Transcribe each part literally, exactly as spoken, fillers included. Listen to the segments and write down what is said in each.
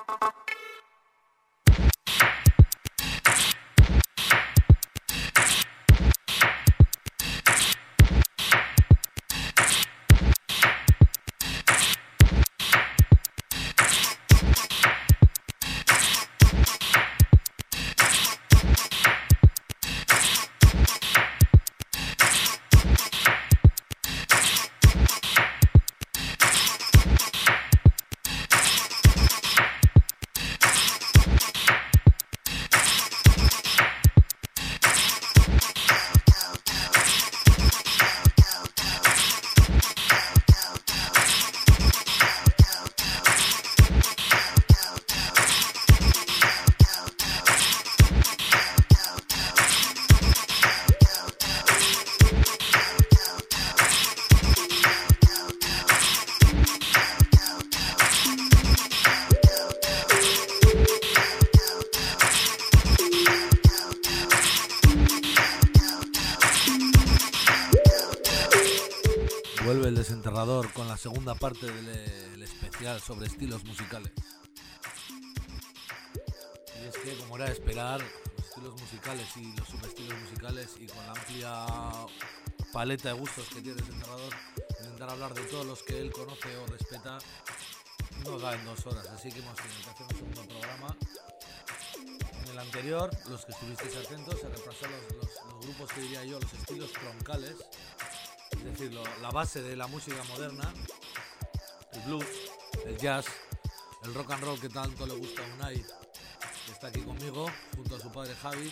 Vuelve el desenterrador con la segunda parte del el especial sobre estilos musicales. Y es que, como era de esperar, los estilos musicales y los subestilos musicales, y con la amplia paleta de gustos que tiene el desenterrador, intentar hablar de todos los que él conoce o respeta, no da en dos horas. Así que hemos tenido que hacer un segundo programa. En el anterior, los que estuvisteis atentos, se repasó los, los, los grupos que diría yo, los estilos troncales. Es decir, lo, la base de la música moderna, el blues, el jazz, el rock and roll que tanto le gusta a Unai, que está aquí conmigo, junto a su padre Javi,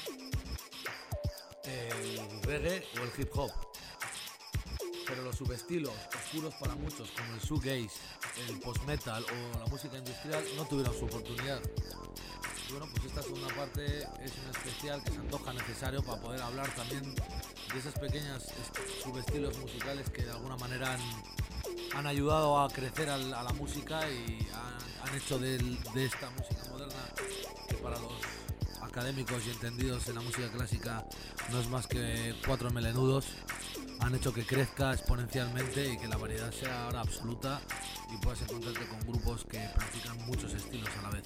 el reggae o el hip hop. Pero los subestilos, oscuros para muchos, como el shoegaze, el post-metal o la música industrial, no tuvieron su oportunidad. Y bueno, pues esta segunda parte es un especial que se antoja necesario para poder hablar también de esas pequeñas subestilos musicales que de alguna manera han, han ayudado a crecer al, a la música y han, han hecho de, de esta música moderna, que para los académicos y entendidos en la música clásica no es más que cuatro melenudos, han hecho que crezca exponencialmente y que la variedad sea ahora absoluta y puedas encontrarte con grupos que practican muchos estilos a la vez.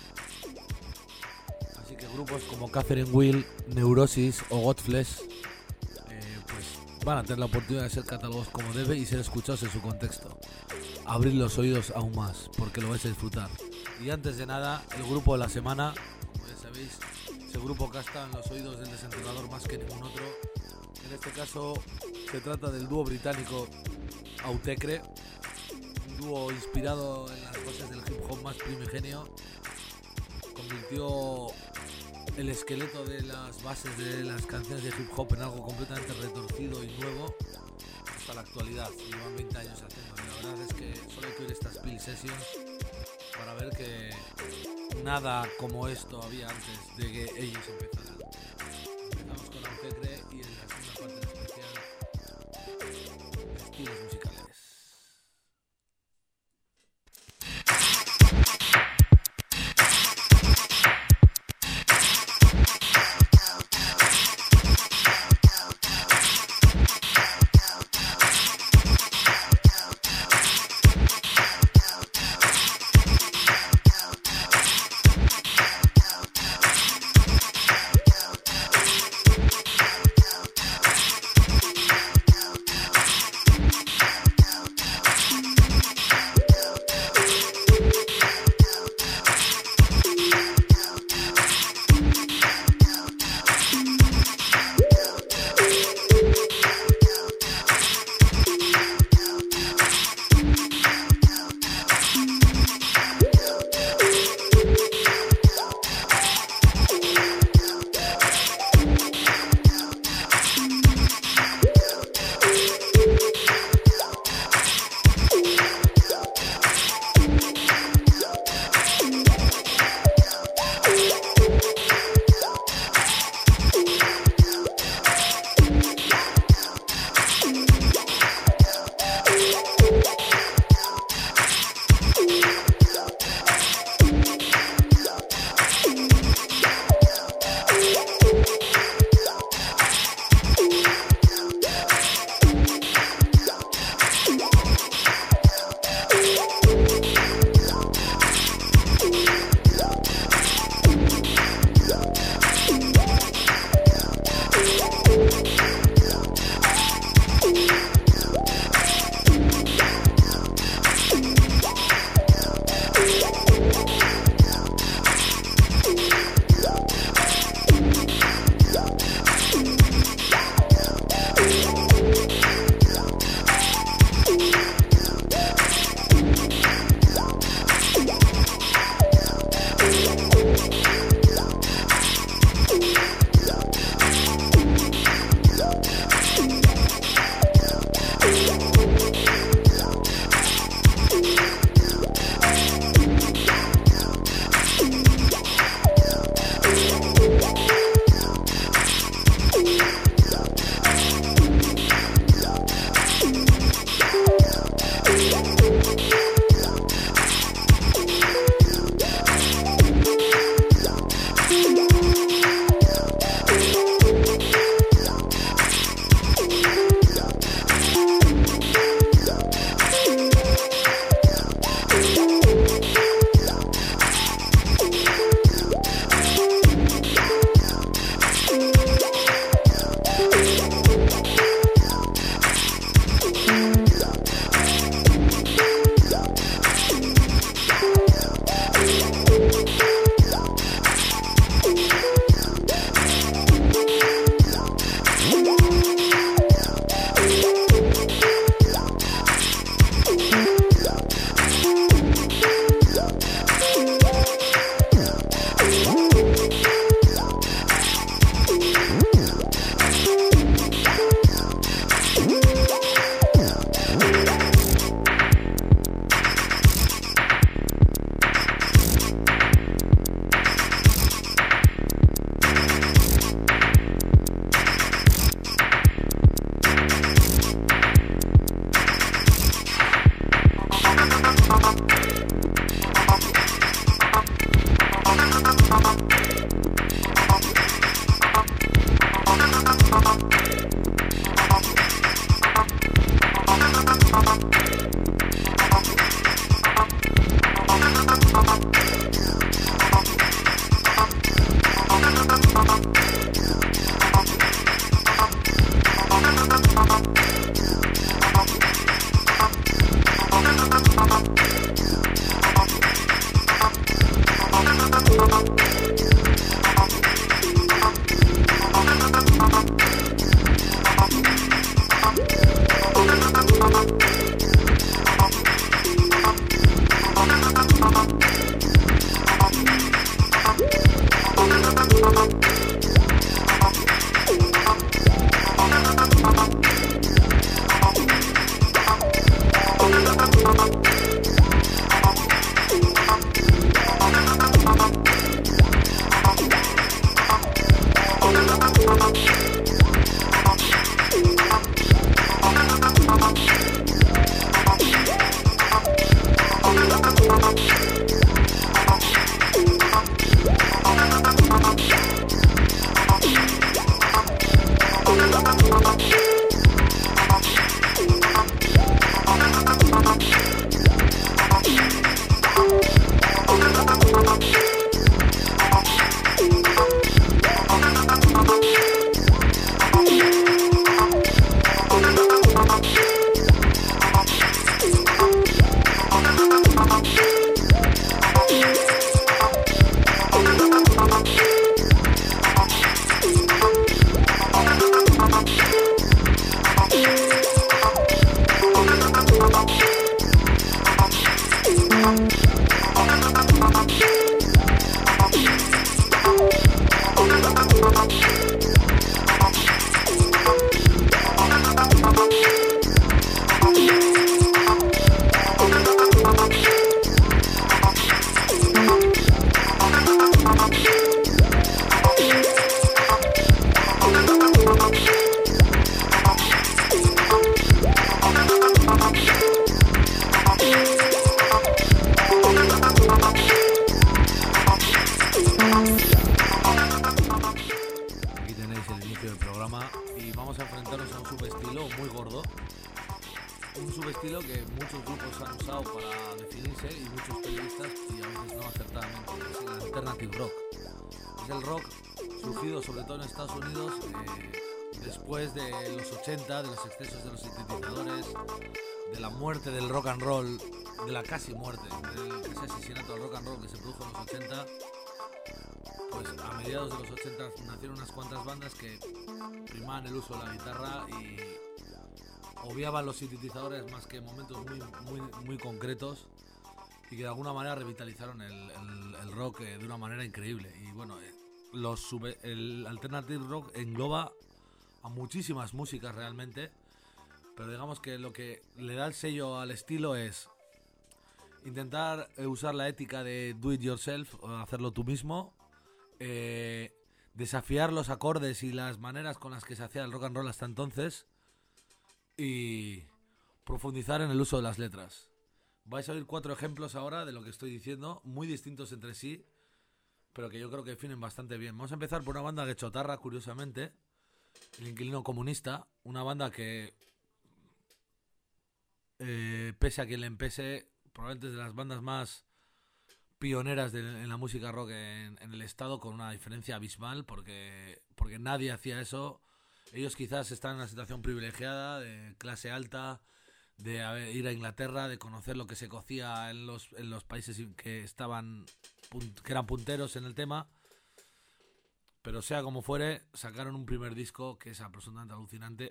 Así que grupos como Catherine Wheel, Neurosis o Godflesh eh, pues van a tener la oportunidad de ser catalogados como debe y ser escuchados en su contexto. Abrid los oídos aún más, porque lo vais a disfrutar. Y antes de nada, el grupo de la semana, como ya sabéis, ese grupo que está en los oídos del desenterrador más que ningún otro. En este caso se trata del dúo británico Autechre, un dúo inspirado en las bases del hip hop más primigenio. Convirtió el esqueleto de las bases de las canciones de hip hop en algo completamente retorcido y nuevo hasta la actualidad. Llevan veinte años haciendo. La verdad es que solo hay que oír estas Peel Sessions para ver que nada como esto había antes de que ellos empezaran. Empezamos con Autechre y en la segunda parte del especial, estilos musicales. De los excesos de los sintetizadores, de la muerte del rock and roll, de la casi muerte, del casi asesinato del rock and roll que se produjo en los ochenta, pues a mediados de los ochenta nacieron unas cuantas bandas que primaban el uso de la guitarra y obviaban los sintetizadores más que momentos muy, muy, muy concretos y que de alguna manera revitalizaron el, el, el rock de una manera increíble. Y bueno, los sube, el alternative rock engloba a muchísimas músicas realmente, pero digamos que lo que le da el sello al estilo es intentar usar la ética de do it yourself, hacerlo tú mismo, eh, desafiar los acordes y las maneras con las que se hacía el rock and roll hasta entonces y profundizar en el uso de las letras. Vais a oír cuatro ejemplos ahora de lo que estoy diciendo, muy distintos entre sí, pero que yo creo que definen bastante bien. Vamos a empezar por una banda de chotarra, curiosamente, El Inquilino Comunista, una banda que, eh, pese a quien le empese, probablemente es de las bandas más pioneras de, en la música rock en, en el estado, con una diferencia abismal, porque, porque nadie hacía eso. Ellos quizás están en una situación privilegiada, de clase alta, de a ver, ir a Inglaterra, de conocer lo que se cocía en los, en los países que estaban que eran punteros en el tema. Pero sea como fuere, sacaron un primer disco que es absolutamente alucinante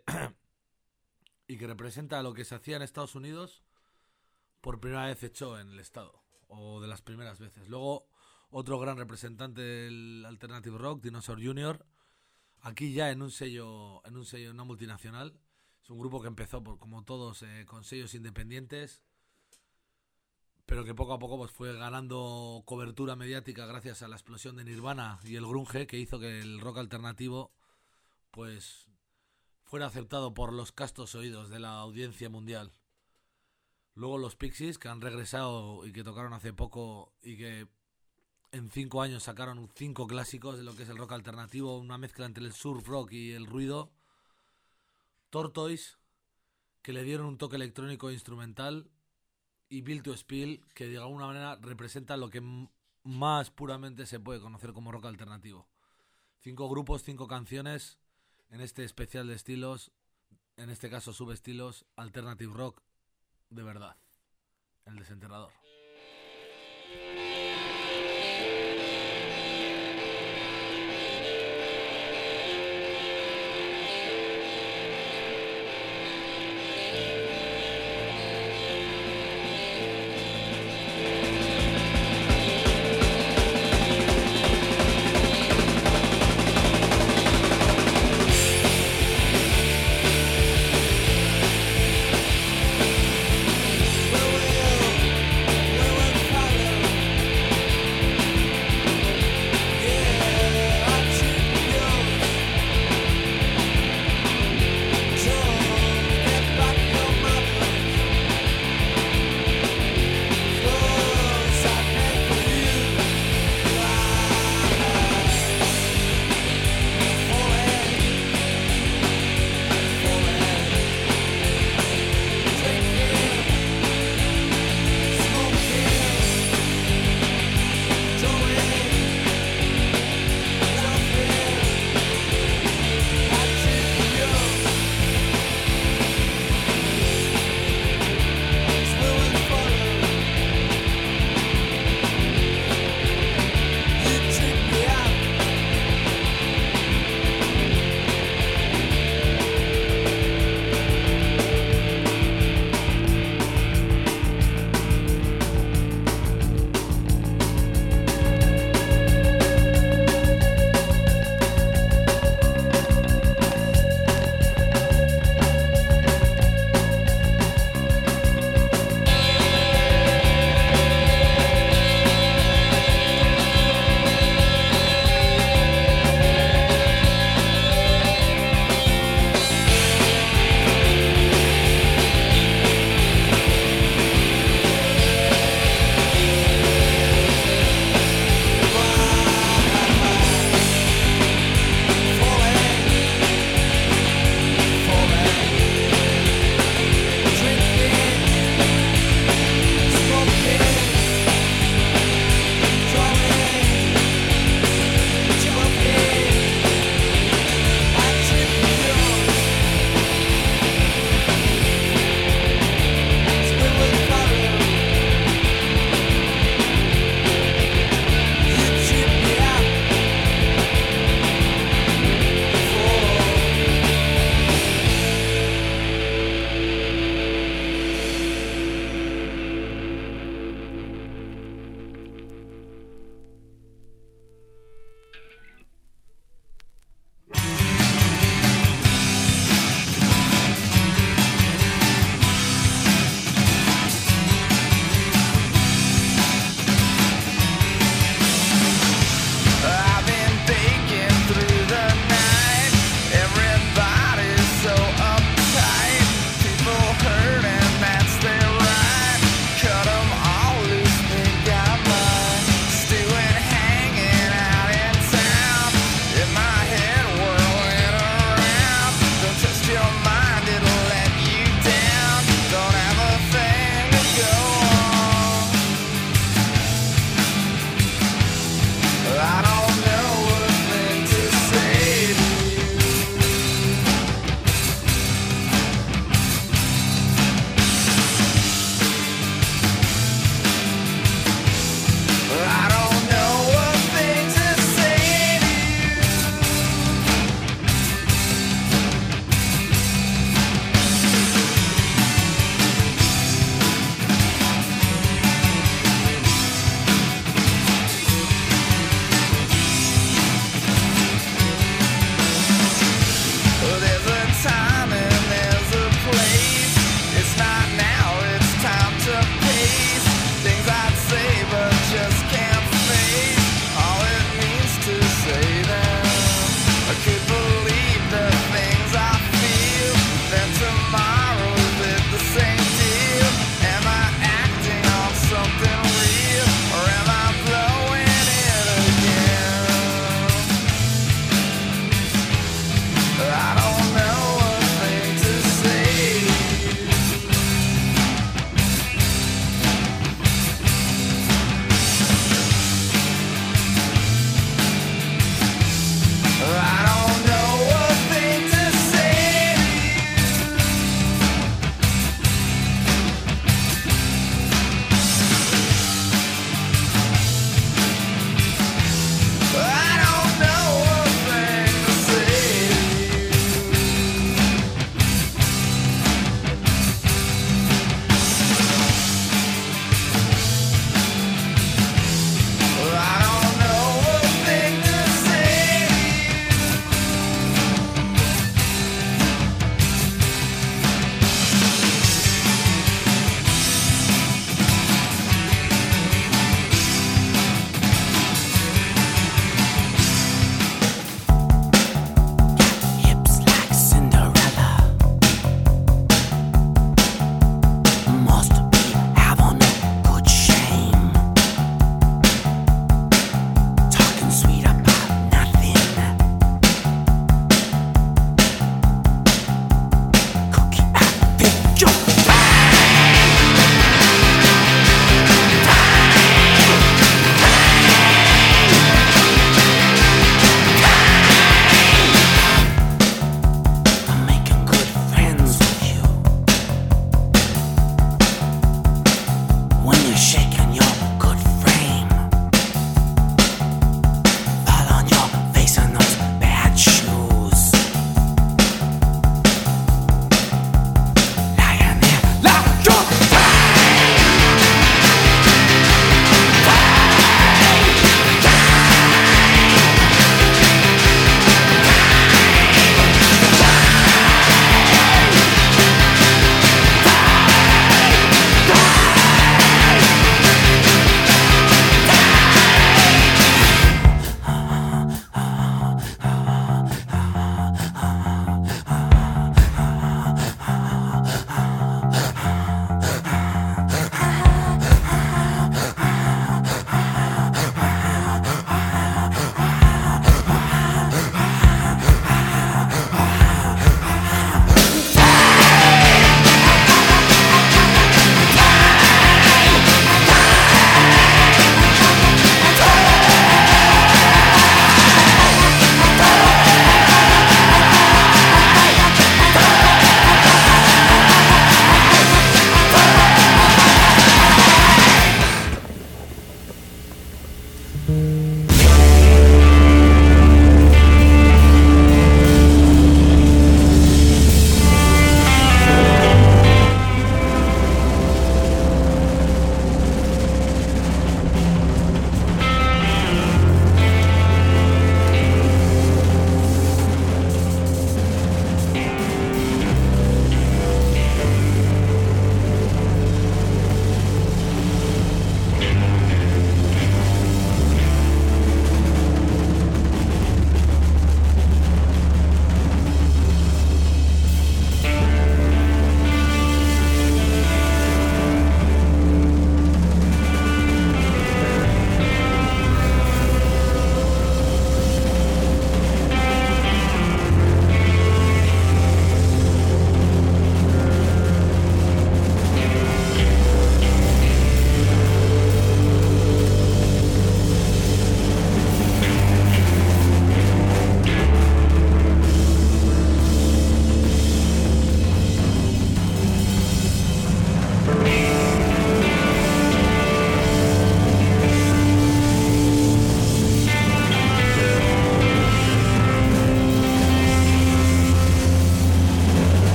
y que representa lo que se hacía en Estados Unidos por primera vez hecho en el estado, o de las primeras veces. Luego, otro gran representante del alternative rock, Dinosaur junior, aquí ya en un sello, en un sello, en una multinacional. Es un grupo que empezó, por, como todos, eh, con sellos independientes, pero que poco a poco pues, fue ganando cobertura mediática gracias a la explosión de Nirvana y el grunge, que hizo que el rock alternativo pues fuera aceptado por los castos oídos de la audiencia mundial. Luego los Pixies, que han regresado y que tocaron hace poco y que en cinco años sacaron cinco clásicos de lo que es el rock alternativo, una mezcla entre el surf rock y el ruido. Tortoise, que le dieron un toque electrónico e instrumental. Y Built to Spill, que de alguna manera representa lo que m- más puramente se puede conocer como rock alternativo. Cinco grupos, cinco canciones en este especial de estilos, en este caso subestilos, alternative rock de verdad, el Desenterrador. Well,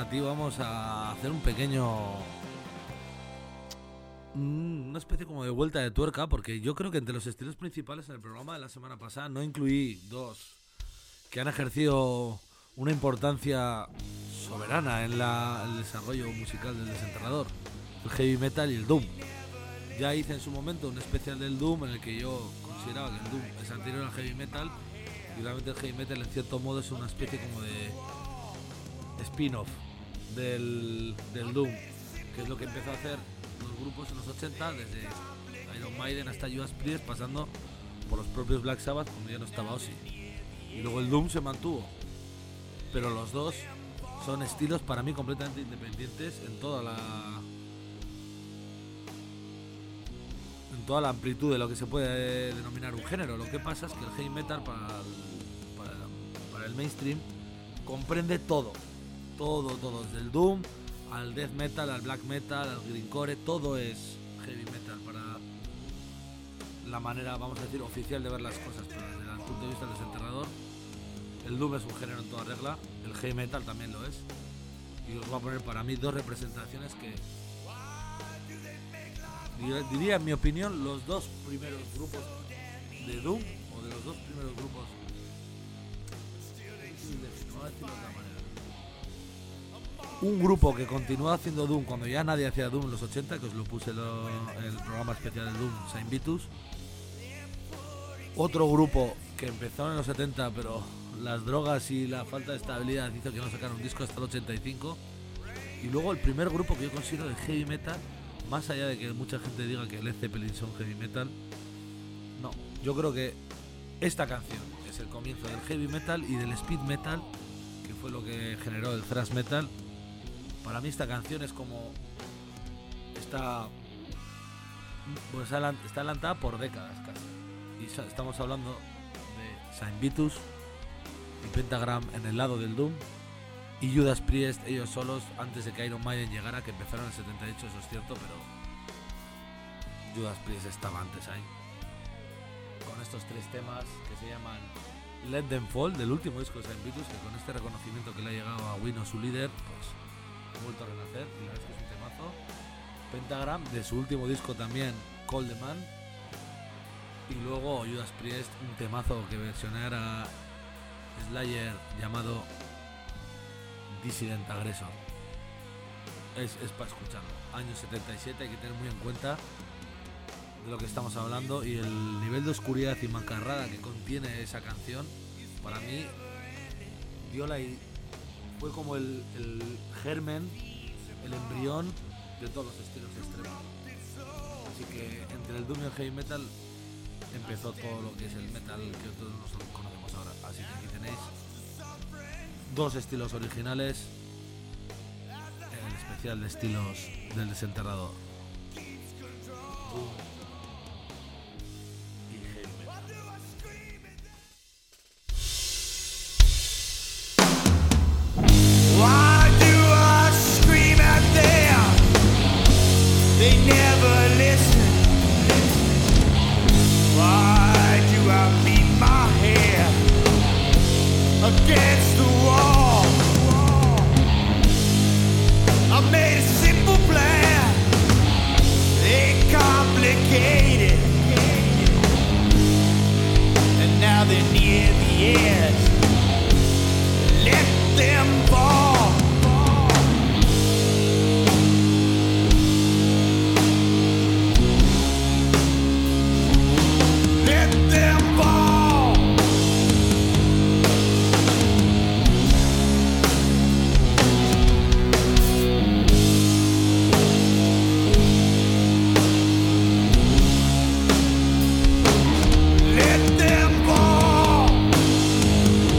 ti vamos a hacer un pequeño... una especie como de vuelta de tuerca, porque yo creo que entre los estilos principales en el programa de la semana pasada no incluí dos que han ejercido una importancia soberana en la, el desarrollo musical del Desenterrador: el heavy metal y el doom. Ya hice en su momento un especial del doom en el que yo consideraba que el doom es anterior al heavy metal, y realmente el heavy metal en cierto modo es una especie como de spin-off del, del doom, que es lo que empezó a hacer los grupos en los ochenta, desde Iron Maiden hasta Judas Priest, pasando por los propios Black Sabbath cuando ya no estaba Ozzy. Y luego el doom se mantuvo, pero los dos son estilos para mí completamente independientes en toda la en toda la amplitud de lo que se puede denominar un género. Lo que pasa es que el heavy metal para el, para, para el mainstream comprende todo, todo, todo, desde el doom al death metal, al black metal, al greencore, todo es heavy metal para la manera, vamos a decir, oficial de ver las cosas. Pero desde el punto de vista del Desenterrador, el doom es un género en toda regla, el heavy metal también lo es, y os voy a poner para mí dos representaciones que diría, en mi opinión, los dos primeros grupos de doom, o de los dos primeros grupos, no voy a decirlo de otra manera, un grupo que continuó haciendo doom cuando ya nadie hacía doom en los ochenta, que os lo puse lo, en el programa especial del doom, Saint Vitus. Otro grupo que empezó en los setenta, pero las drogas y la falta de estabilidad hizo que no sacaran un disco hasta el ochenta y cinco. Y luego el primer grupo que yo considero de heavy metal, más allá de que mucha gente diga que Led Zeppelin son heavy metal, no, yo creo que esta canción es el comienzo del heavy metal y del speed metal, que fue lo que generó el thrash metal. Para mí esta canción es como está, pues está adelantada por décadas casi. Y estamos hablando de Saint Vitus y Pentagram en el lado del doom, y Judas Priest ellos solos antes de que Iron Maiden llegara, que empezaron en el setenta y ocho, eso es cierto, pero Judas Priest estaba antes ahí, con estos tres temas que se llaman Let Them Fall, del último disco de Saint Vitus, que con este reconocimiento que le ha llegado a Wino, su líder, pues ha vuelto a renacer, y la verdad es que es un temazo. Pentagram, de su último disco también, Call the Man, y luego Judas Priest, un temazo que versionara Slayer llamado Dissident Aggressor. Es, es para escucharlo. Año setenta y siete, hay que tener muy en cuenta de lo que estamos hablando, y el nivel de oscuridad y mancarrada que contiene esa canción, para mí dio la, fue como el, el germen, el embrión de todos los estilos extremos. Así que entre el doom y el heavy metal empezó todo lo que es el metal que todos nosotros conocemos ahora. Así que aquí tenéis dos estilos originales en el especial de estilos del Desenterrador: doom y heavy metal. Why do I scream at them? They never listen. Why do I beat my head against the wall? I made a simple plan, they complicated, and now they're near the edge. Let them fall. Let them fall.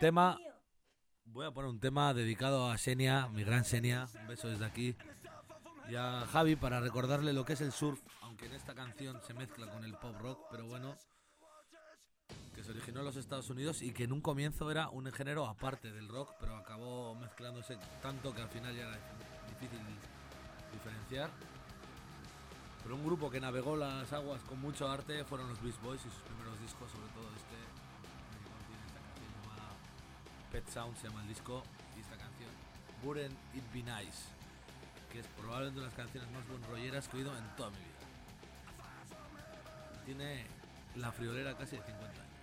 tema, voy a poner un tema dedicado a Xenia, mi gran Xenia, un beso desde aquí, y a Javi para recordarle lo que es el surf, aunque en esta canción se mezcla con el pop rock, pero bueno, que se originó en los Estados Unidos y que en un comienzo era un género aparte del rock, pero acabó mezclándose tanto que al final ya era difícil diferenciar. Pero un grupo que navegó las aguas con mucho arte fueron los Beach Boys y sus primeros discos, sobre todo este, tiene esta canción llamada Pet Sound, se llama el disco, y esta canción Wouldn't It Be Nice, que es probablemente una de las canciones más buenrolleras que he oído en toda mi vida. Tiene la friolera casi de cincuenta años.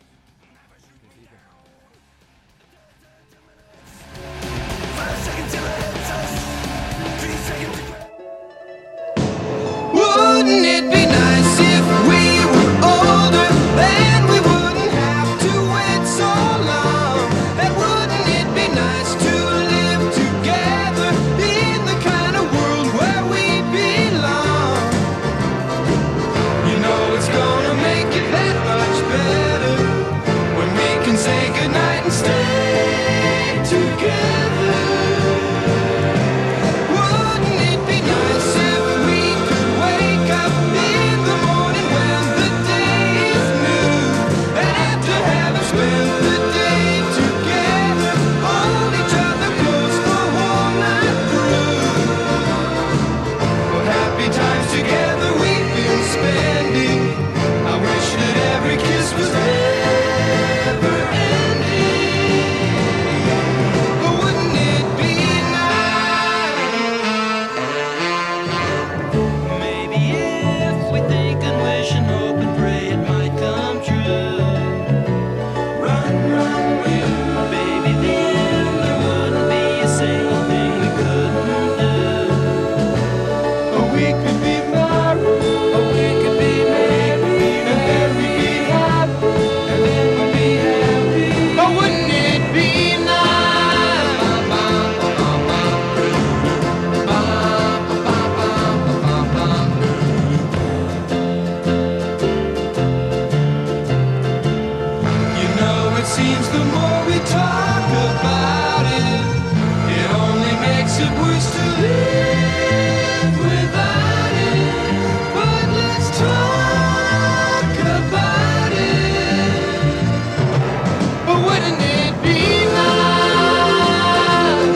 Wouldn't it be nice if we were older, then we wouldn't have to wait so long? And wouldn't it be nice to live together in the kind of world where we belong? You know it's gonna make it that much better when we can say goodnight and stay together. Wouldn't it be nice if we could wake up in the morning when the day is new, and after having spent the day together, hold each other close the whole night through? What happy times together we've been spending. I wish that every kiss was never ending. But wouldn't it be nice? Maybe if we think and wish and hope and pray it might come true. Run, run, you, baby, then there wouldn't be a single thing we couldn't do. Or we could be married, or we could be married, and then we'd be happy, and then we'd be happy. Or wouldn't it be nice? You know it seems the more we talk about it, it only makes it worse to live without it. But let's talk about it. But wouldn't it be nice?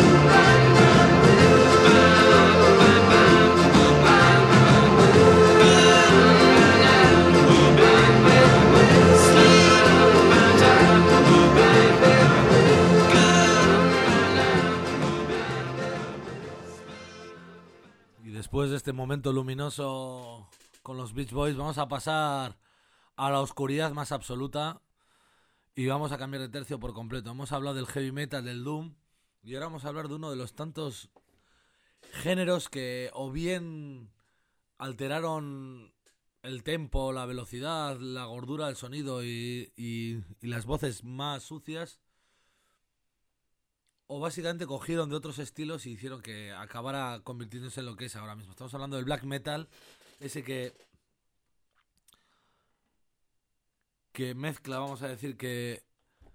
Y después de este momento luminoso con los Beach Boys, vamos a pasar a la oscuridad más absoluta y vamos a cambiar de tercio por completo. Hemos hablado del heavy metal, del doom, y ahora vamos a hablar de uno de los tantos géneros que o bien alteraron el tempo, la velocidad, la gordura del sonido y, y, y las voces más sucias, o básicamente cogieron de otros estilos y hicieron que acabara convirtiéndose en lo que es ahora mismo. Estamos hablando del black metal, ese que que mezcla, vamos a decir que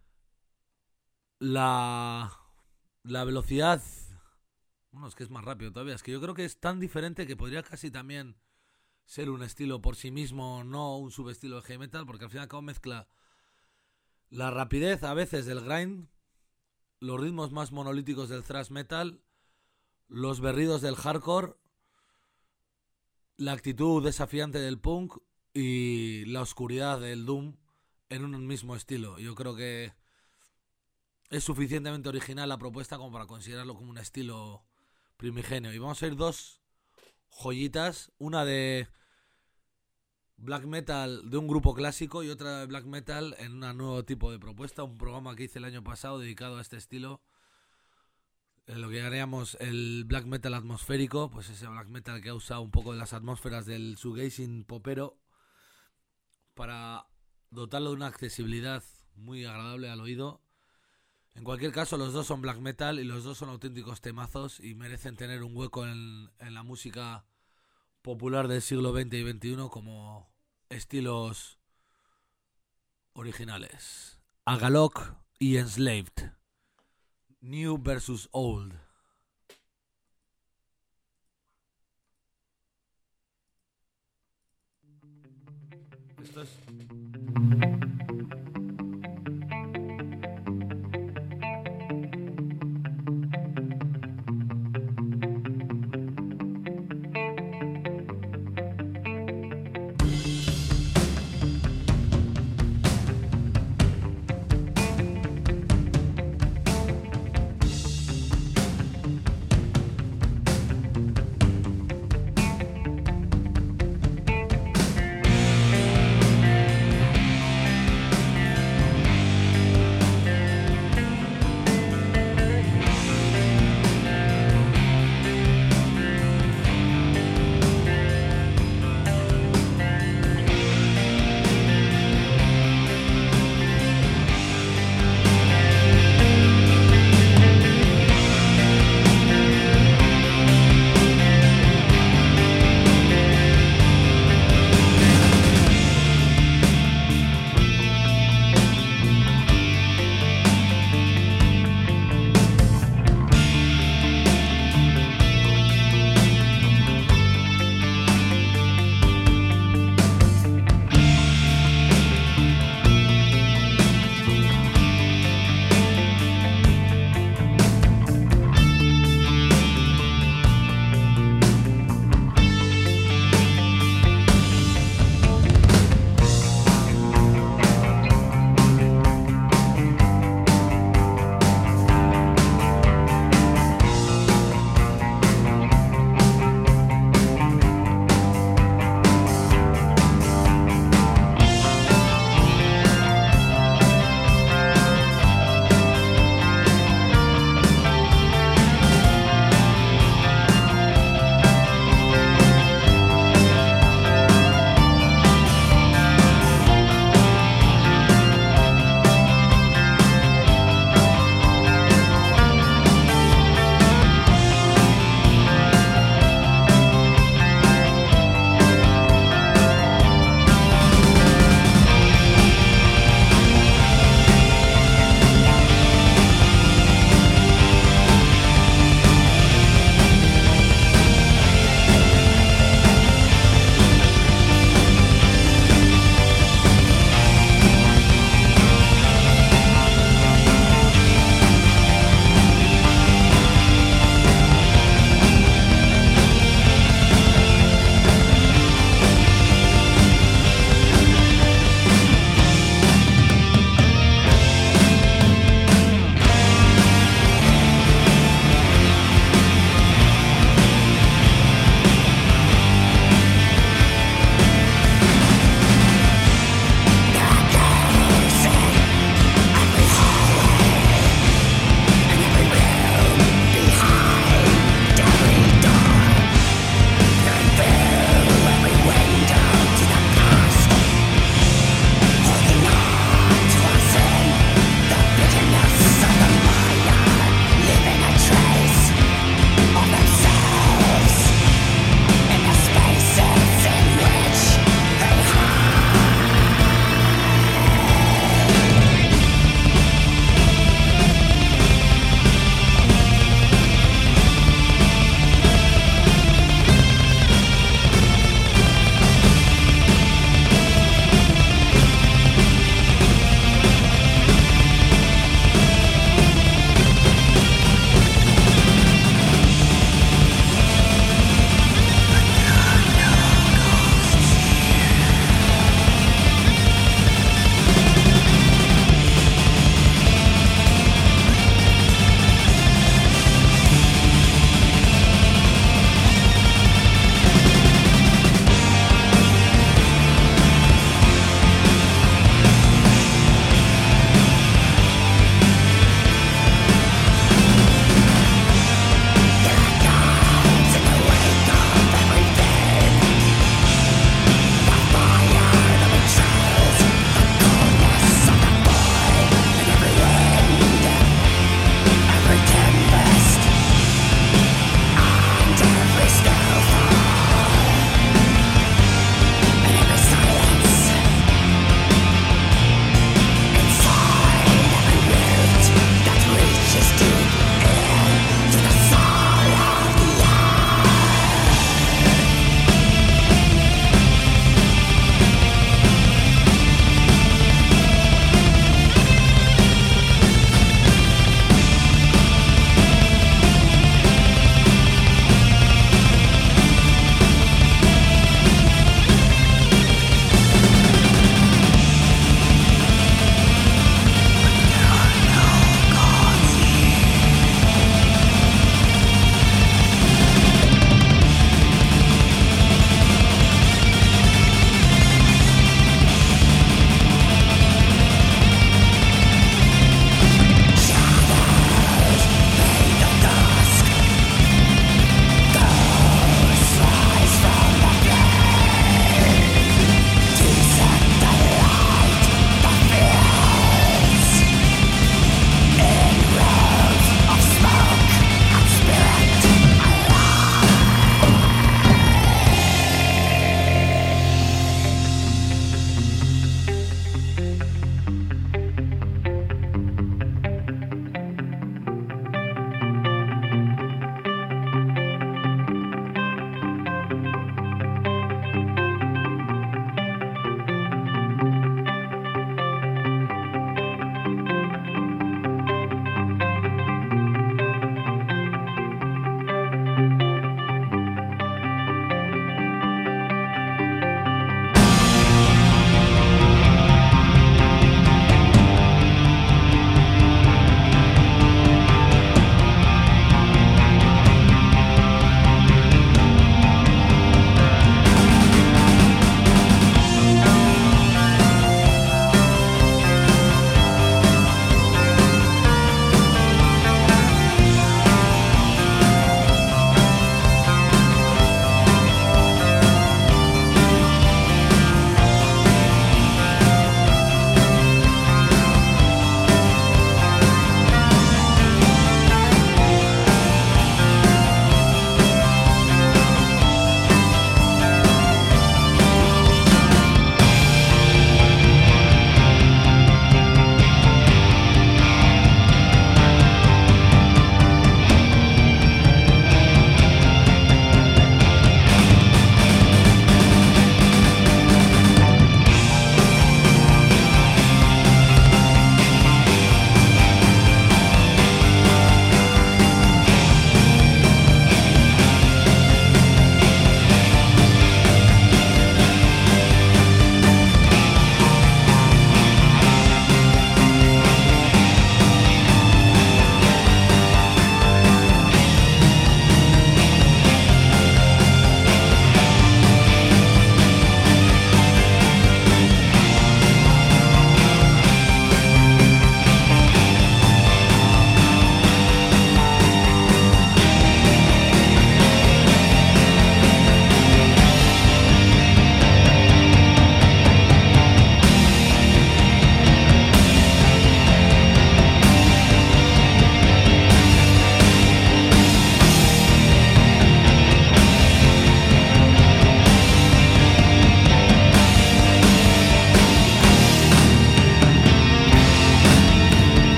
la la velocidad, bueno, es que es más rápido todavía, es que yo creo que es tan diferente que podría casi también ser un estilo por sí mismo, no un subestilo de heavy metal, porque al fin y al cabo mezcla la rapidez a veces del grind, los ritmos más monolíticos del thrash metal, los berridos del hardcore, la actitud desafiante del punk y la oscuridad del doom en un mismo estilo. Yo creo que es suficientemente original la propuesta como para considerarlo como un estilo primigenio. Y vamos a ir dos joyitas, una de black metal de un grupo clásico y otra de black metal en un nuevo tipo de propuesta, un programa que hice el año pasado dedicado a este estilo, en lo que llamaríamos el black metal atmosférico, pues ese black metal que ha usado un poco de las atmósferas del shoegazing popero para dotarlo de una accesibilidad muy agradable al oído. En cualquier caso, los dos son black metal y los dos son auténticos temazos y merecen tener un hueco en, en la música popular del siglo veinte y veintiuno como estilos originales. Agalok y Enslaved. New versus Old. Esto es...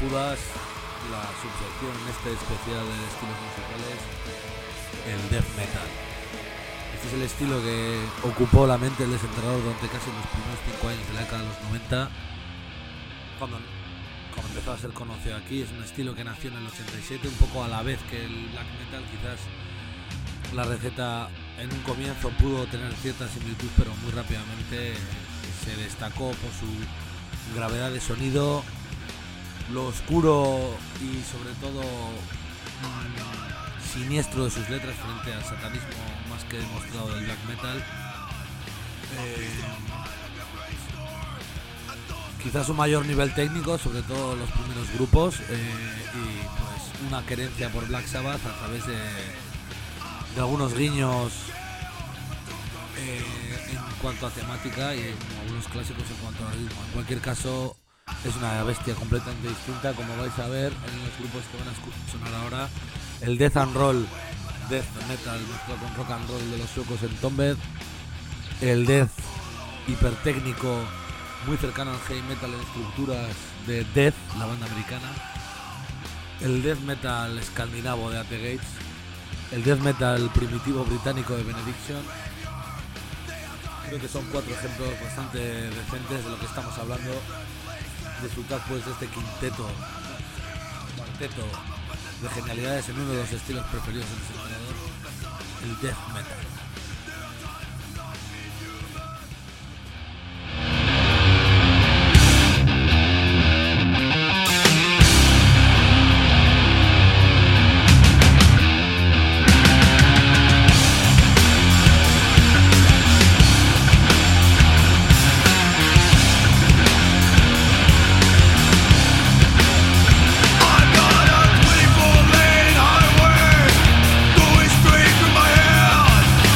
Judas, la subsección en este especial de estilos musicales, el death metal. Este es el estilo que ocupó la mente del desenterrador durante casi los primeros cinco años de la década de los noventa, cuando, cuando empezó a ser conocido aquí. Es un estilo que nació en el ochenta y siete, un poco a la vez que el black metal. Quizás la receta en un comienzo pudo tener cierta similitud, pero muy rápidamente se destacó por su gravedad de sonido, lo oscuro y sobre todo mmm, siniestro de sus letras frente al satanismo más que demostrado del black metal. Eh, quizás un mayor nivel técnico, sobre todo los primeros grupos, eh, y pues una querencia por Black Sabbath a través de, de algunos guiños eh, en cuanto a temática y en algunos clásicos en cuanto a ritmo. En cualquier caso, es una bestia completamente distinta, como vais a ver en los grupos que van a sonar ahora. El death and roll, death metal mezclado con rock and roll de los suecos Entombed. El death hipertécnico muy cercano al heavy metal en estructuras de Death, la banda americana. El death metal escandinavo de At the Gates. El death metal primitivo británico de Benediction. Creo que son cuatro ejemplos bastante decentes de lo que estamos hablando. Disfrutad pues de este quinteto, cuarteto de genialidades en uno de los estilos preferidos del desenterrador, el death metal. Going straight through my head.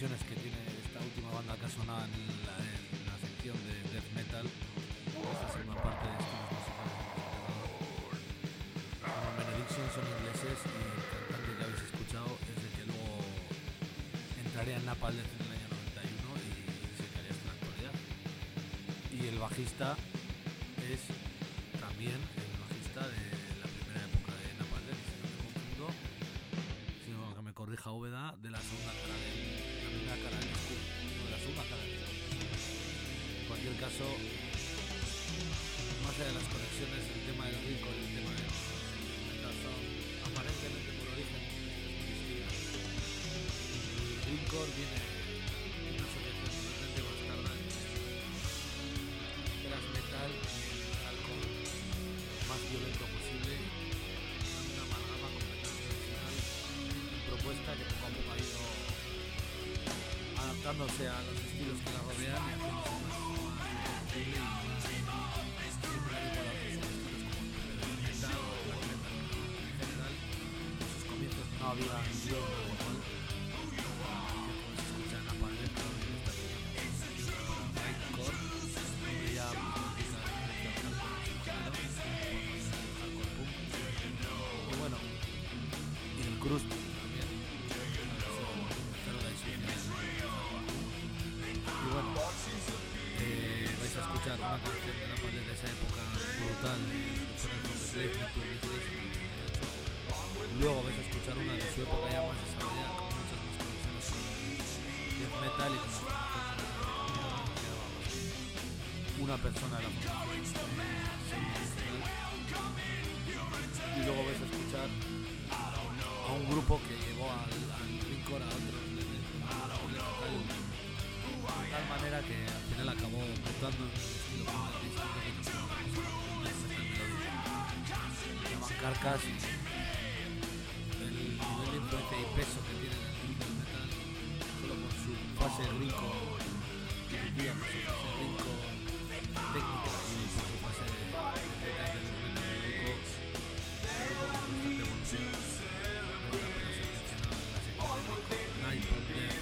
conexiones que tiene esta última banda que ha sonado en la, en la sección de death metal, esta segunda parte de estilos musicales. Como Benediction son ingleses y el cantante que habéis escuchado es el que luego entraría en Napalm Death en el año noventa y uno y se quedaría hasta la actualidad. Y el bajista es también el bajista de la primera época de Napalm Death, si no me confundo, sino que me corrija Úbeda, de la segunda cara de la primera cara del escudo, no, de la segunda cara del escudo. En cualquier caso, más allá de las conexiones, el tema del rico y el tema del metal son aparentemente por origen distintos. El Grindcore viene de una asociación totalmente bastarda de las metal y el metalcore más violento posible, una amalgama completamente original, propuesta que poco a poco ha ido adaptándose a los estilos que la rodean y haciéndose más compatible y más siempre hay igual a otros estilos como el metal o el black metal. En general, en sus comienzos no había sido igual que como se escucha en Napalm Death, pero en esta sección para Grindcore, donde ya música de hardcore punk y bueno, y el crust también, y bueno, eh, vais a escuchar una canción de Napalm Death de esa época brutal, y luego vais a escuchar una de su época ya más desarrollada, con muchas más conexiones con death metal y con la una persona de la formación y luego vais a escuchar a un grupo que llevó al, al Grindcore a otros niveles de metal de tal manera que al final acabó mutando en un estilo completamente distinto que no se llama se llaman Carcass y el nivel de influencia y peso que tiene en el mundo del metal solo por su fase rico primitiva, por su fase rico técnica y por su fase de metal del metal rico bastante evolución. No vale la pena ser mencionado en la sección de rico Napalm Death.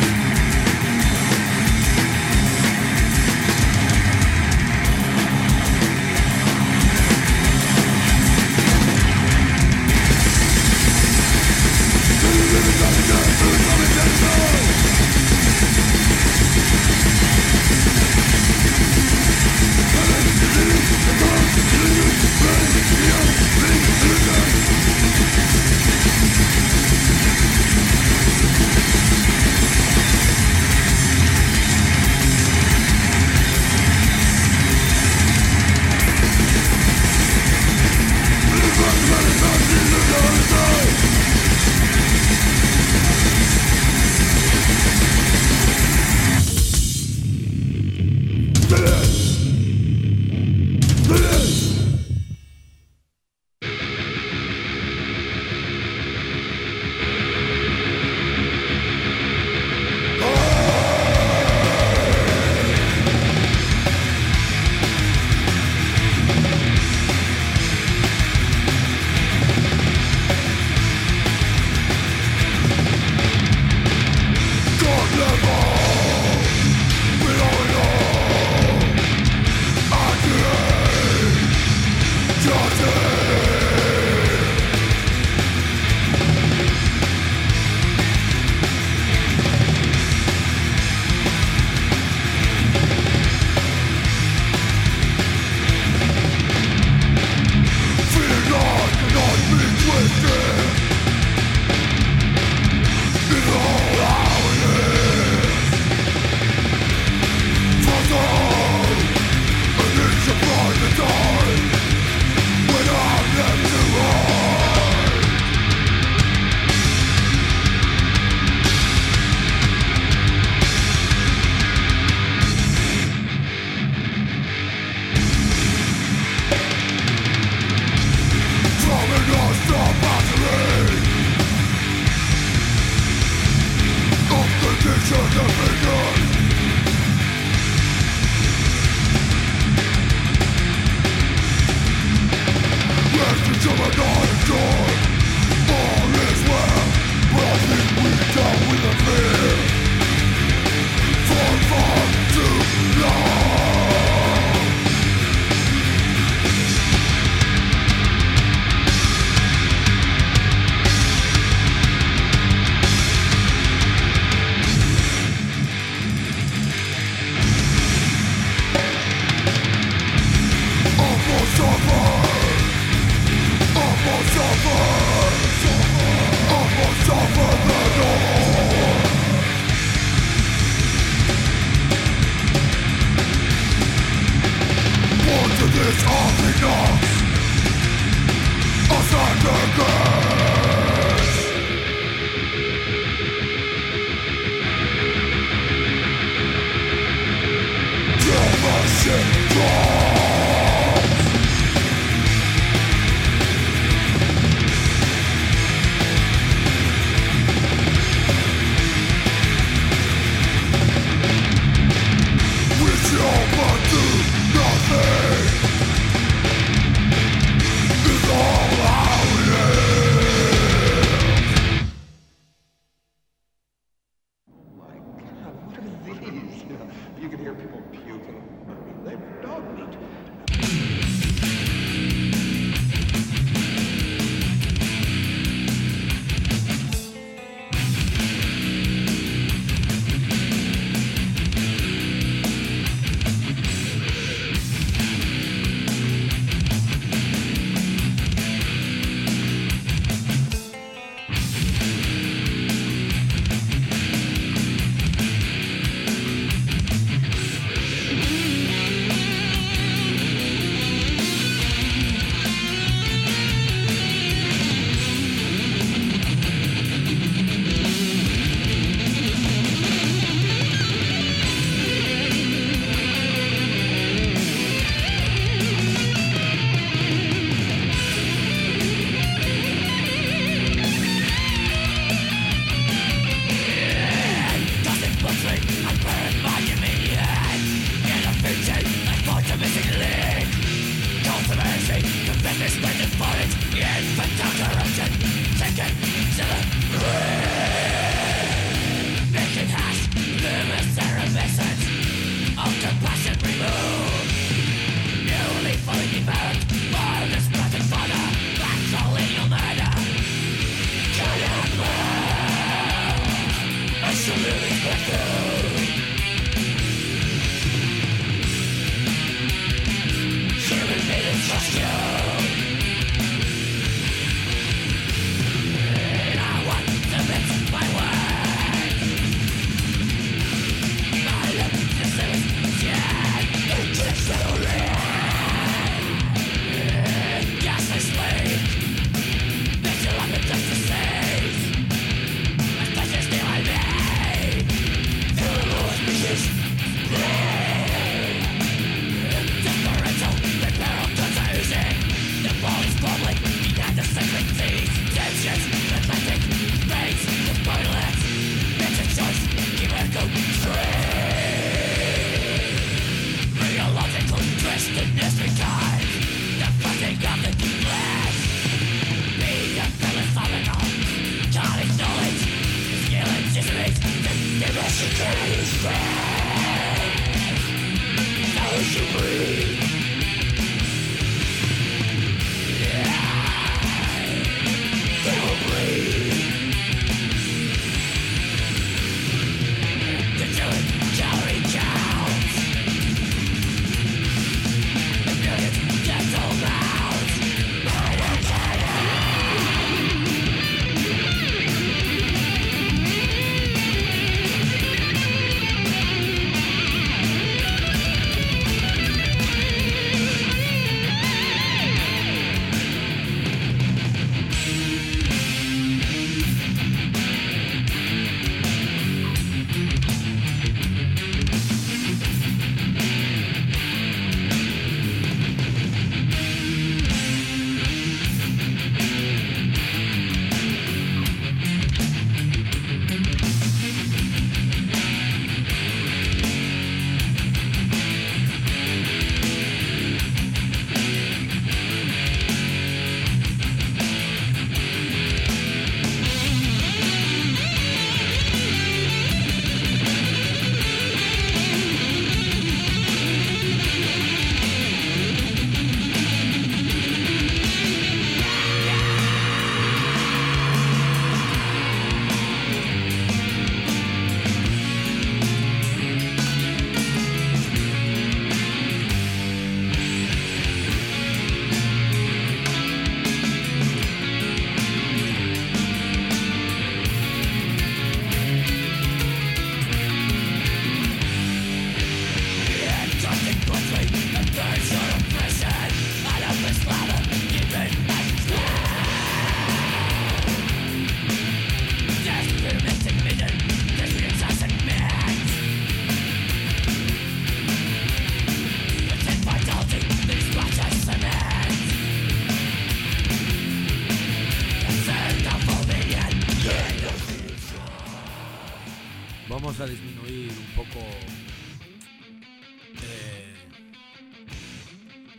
We'll be right back.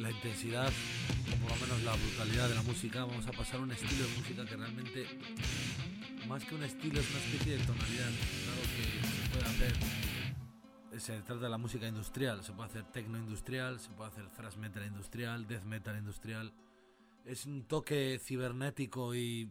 la intensidad, o por lo menos la brutalidad de la música, vamos a pasar a un estilo de música que realmente, más que un estilo, es una especie de tonalidad. Claro que se puede hacer, se trata de la música industrial, se puede hacer techno industrial, se puede hacer thrash metal industrial, death metal industrial. Es un toque cibernético y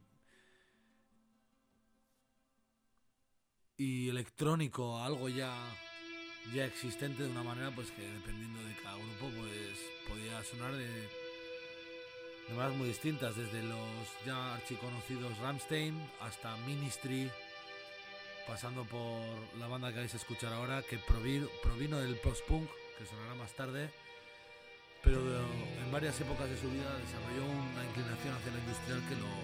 y electrónico, algo ya ya existente, de una manera pues que dependiendo de cada grupo pues podía sonar de, de maneras muy distintas, desde los ya archiconocidos Rammstein hasta Ministry, pasando por la banda que vais a escuchar ahora, que provino, provino del post-punk, que sonará más tarde, pero en varias épocas de su vida desarrolló una inclinación hacia la industrial que lo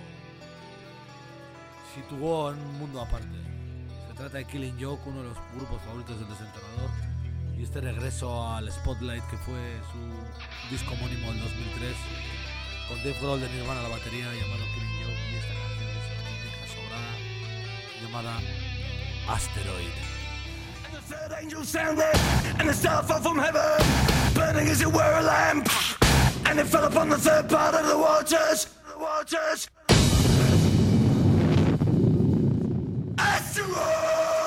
situó en un mundo aparte. Se trata de Killing Joke, uno de los grupos favoritos del Desenterrador, y este regreso al Spotlight, que fue su disco homónimo del dos mil tres, con Dave Grohl de Nirvana a la batería, llamado Killing Joke, y esta canción es una auténtica sobrada, llamada Asteroid. And the third angel sounded, and the star fell from heaven, burning as it were a lamp, and it fell upon the third part of the waters, the waters. Asteroid!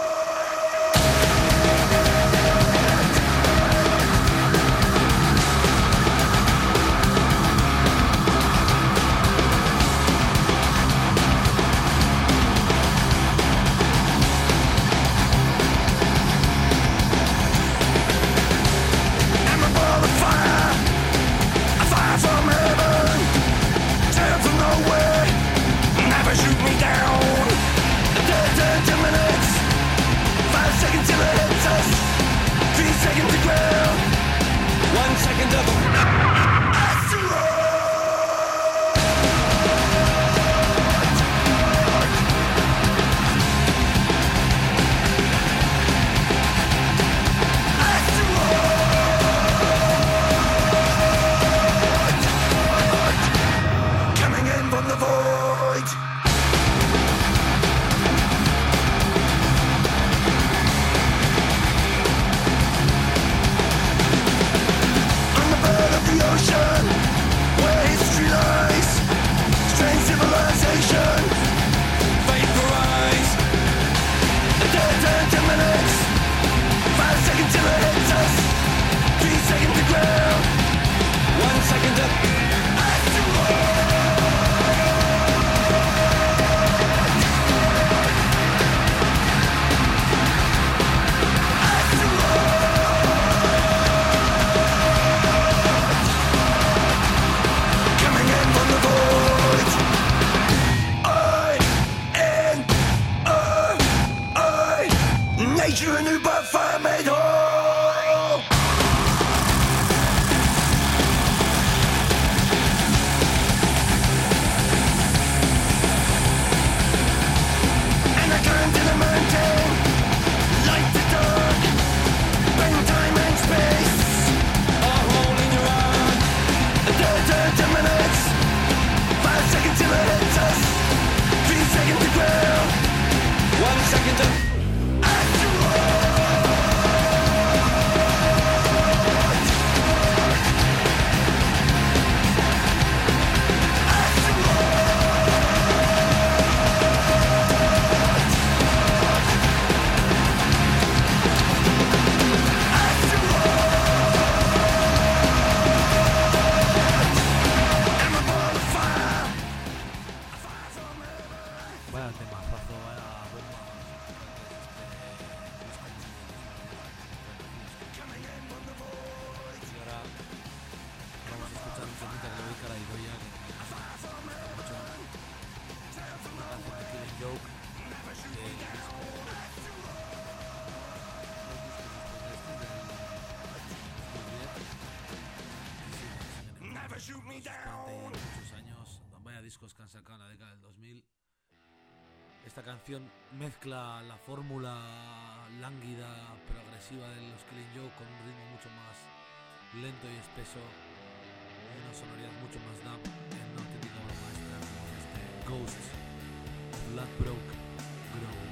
Que han sacado en la década del dos mil. Esta canción mezcla la fórmula lánguida pero agresiva de los Killing Joke con un ritmo mucho más lento y espeso y una sonoridad mucho más dub en una auténtica obra maestra como este Ghosts of Ladbroke Grove.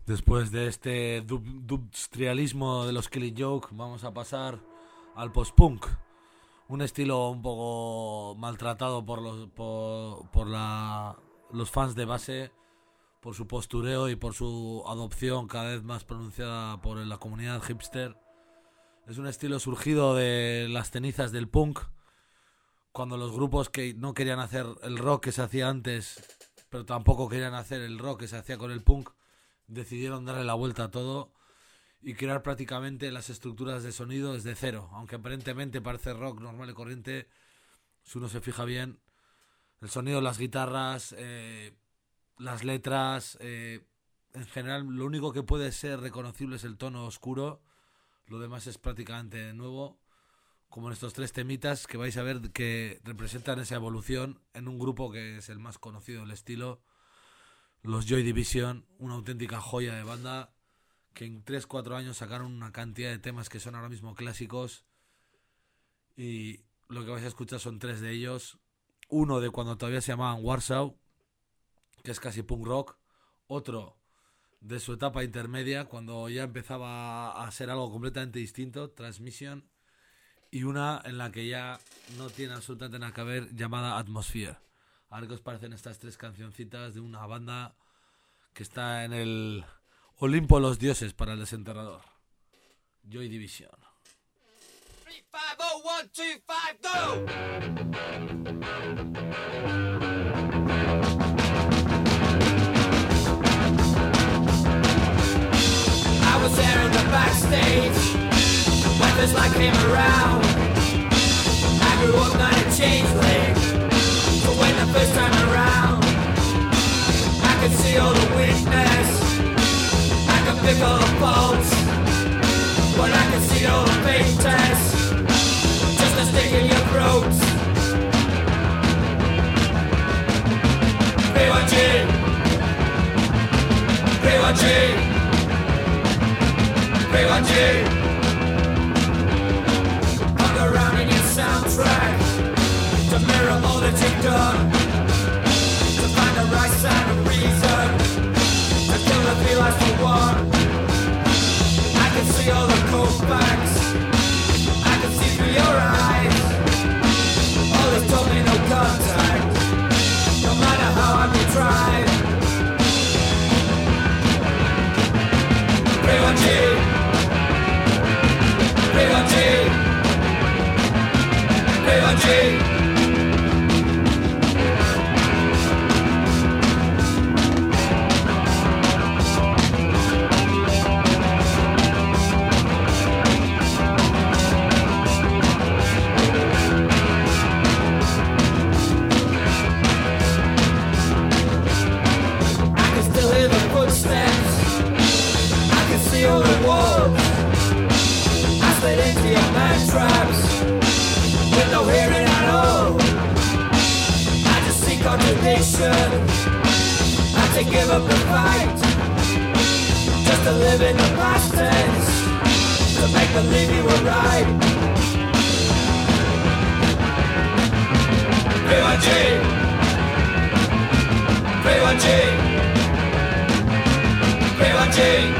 Después de este dub- dubstrialismo de los Killing Joke, vamos a pasar al post-punk. Un estilo un poco maltratado por los por, por la, los fans de base, por su postureo y por su adopción cada vez más pronunciada por la comunidad hipster. Es un estilo surgido de las cenizas del punk, cuando los grupos que no querían hacer el rock que se hacía antes, pero tampoco querían hacer el rock que se hacía con el punk, decidieron darle la vuelta a todo y crear prácticamente las estructuras de sonido desde cero. Aunque aparentemente parece rock normal y corriente, si uno se fija bien, el sonido, las guitarras, eh, las letras, eh, en general lo único que puede ser reconocible es el tono oscuro. Lo demás es prácticamente nuevo, como en estos tres temitas que vais a ver que representan esa evolución en un grupo que es el más conocido del estilo, los Joy Division, una auténtica joya de banda que en tres cuatro años sacaron una cantidad de temas que son ahora mismo clásicos, y lo que vais a escuchar son tres de ellos. Uno de cuando todavía se llamaban Warsaw, que es casi punk rock. Otro de su etapa intermedia, cuando ya empezaba a ser algo completamente distinto, Transmission. Y una en la que ya no tiene absolutamente nada que ver, llamada Atmosphere. A ver qué os parecen estas tres cancioncitas de una banda que está en el Olimpo de los dioses para el desenterrador. Joy Division. Three, five, oh, one, two, five, go! I was there in the backstage when this light came around. I grew up not a changeling, but when the first time around, I could see all the weakness, I could pick all the faults, but I could see all the fake tests, just a stick in your throat. B one G, B one G, B one G. Hung around in your soundtrack to mirror all that you've done, to find the right sound of reason, to kill the feelings for one. I can see all the cold facts, I can see through your eyes. All this told me no contact, no matter how hard you try. B one G, B one G, B one G. All the walls, I slid into your man traps with no hearing at all. I just see contradiction, I had to give up the fight, just to live in the past tense, to make believe you were right. B one G, B one G, B one G.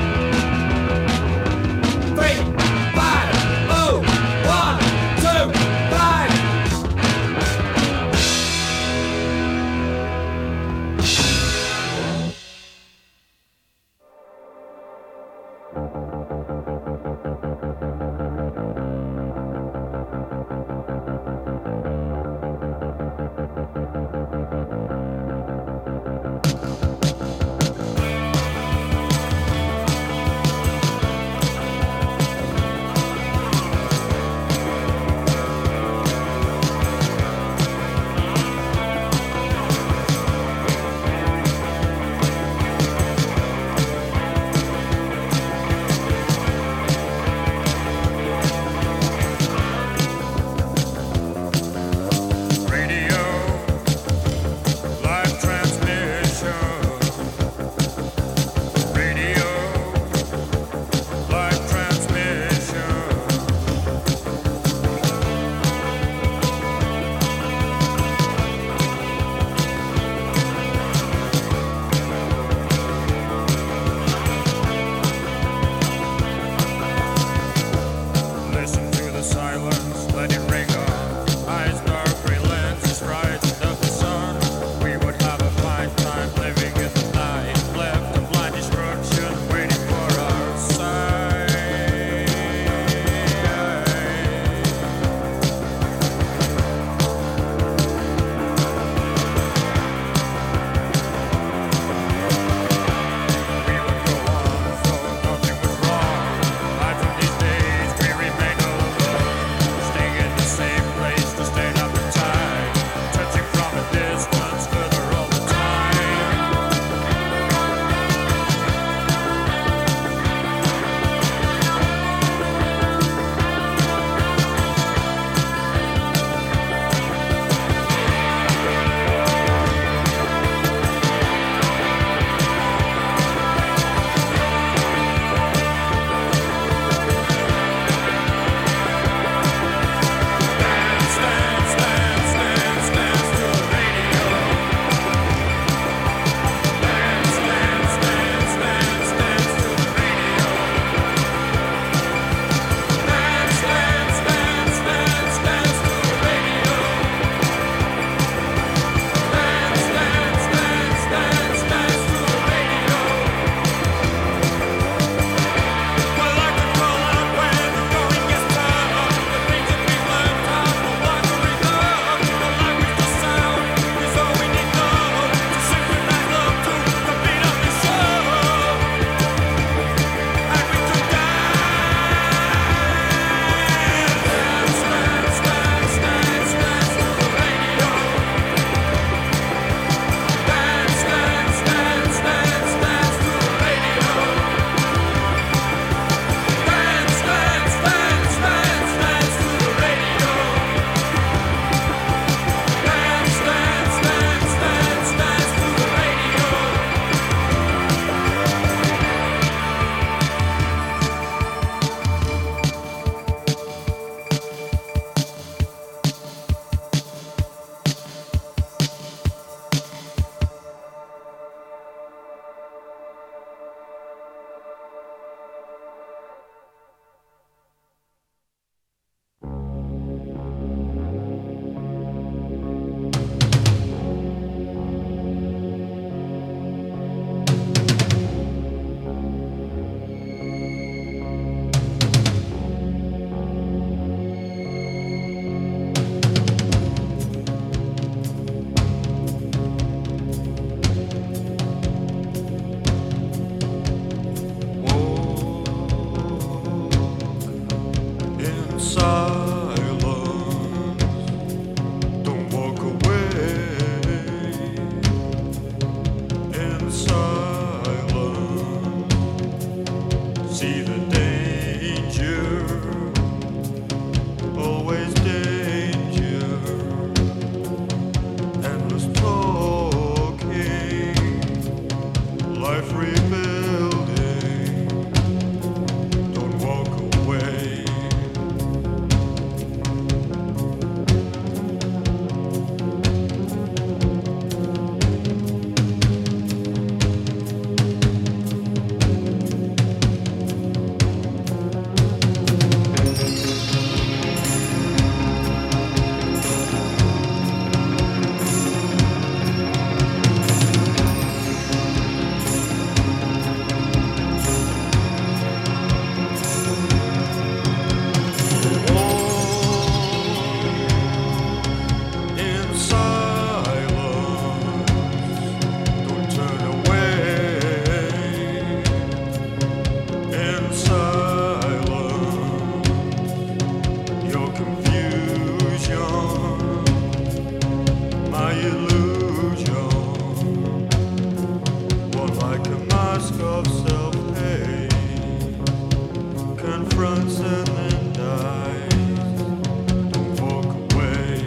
life rebuilding. Don't walk away. In silence, don't turn away. In silence, your confusion, my illusion, one like a mask of self-hate, confronts and then dies. Don't walk away.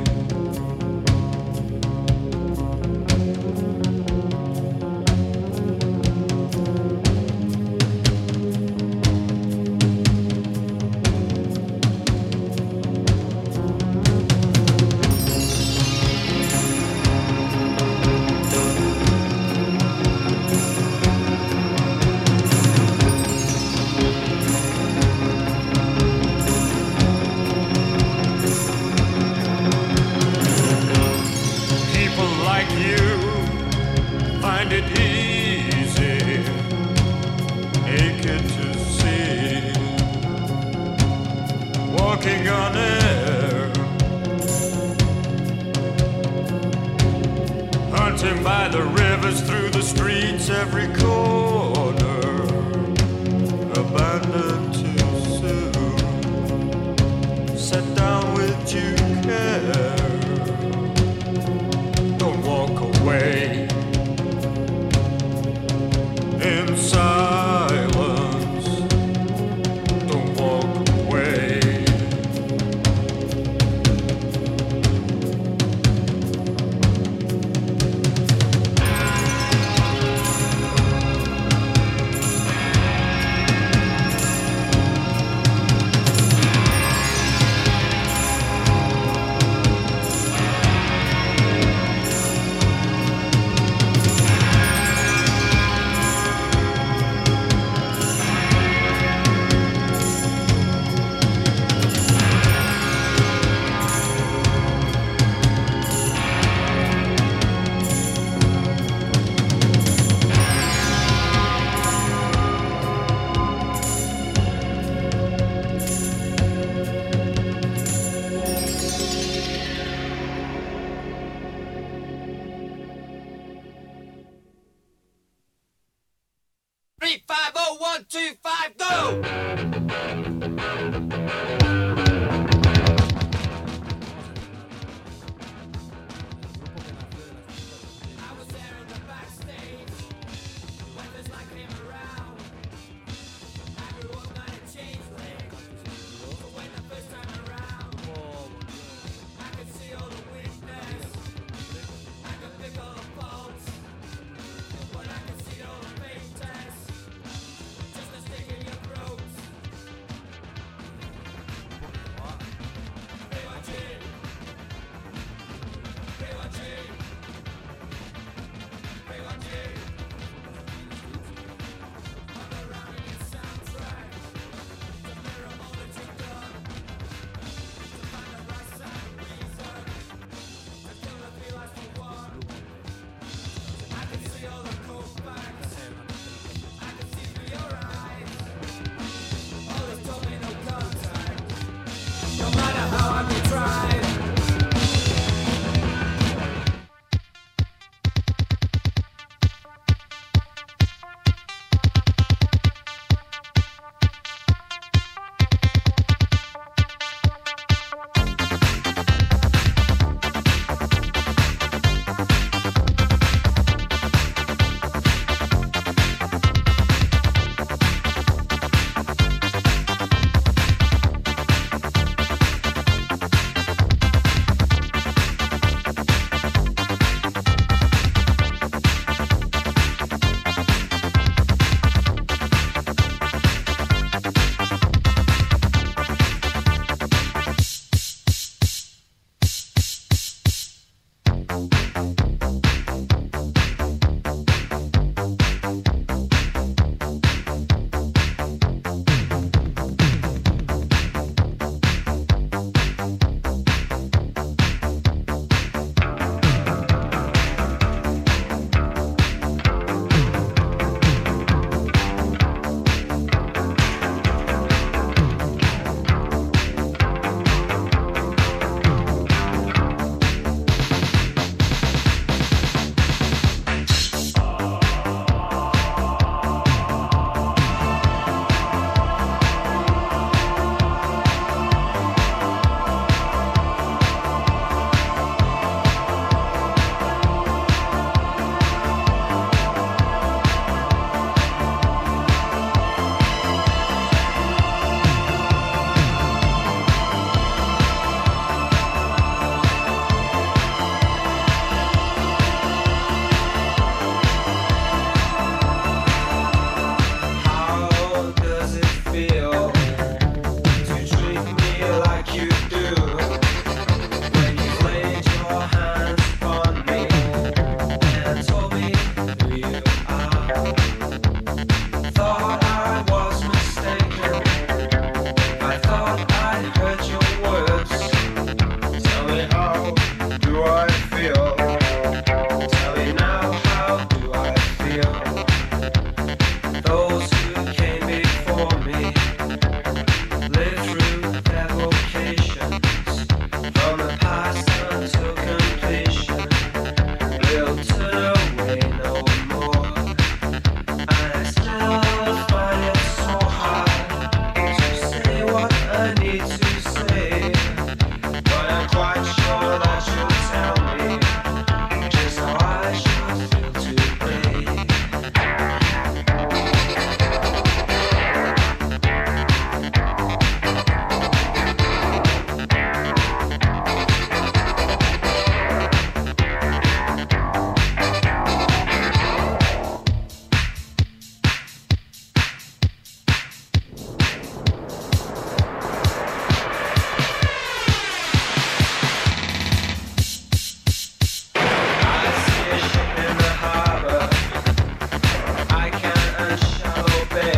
People like you find it easy, naked to see, walking on air, hunting by the rivers, through the streets, every corner, abandoned too soon, set down with due care. Don't walk away. In silence, don't walk away. Three, five, oh, one, two, five, go!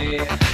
yeah.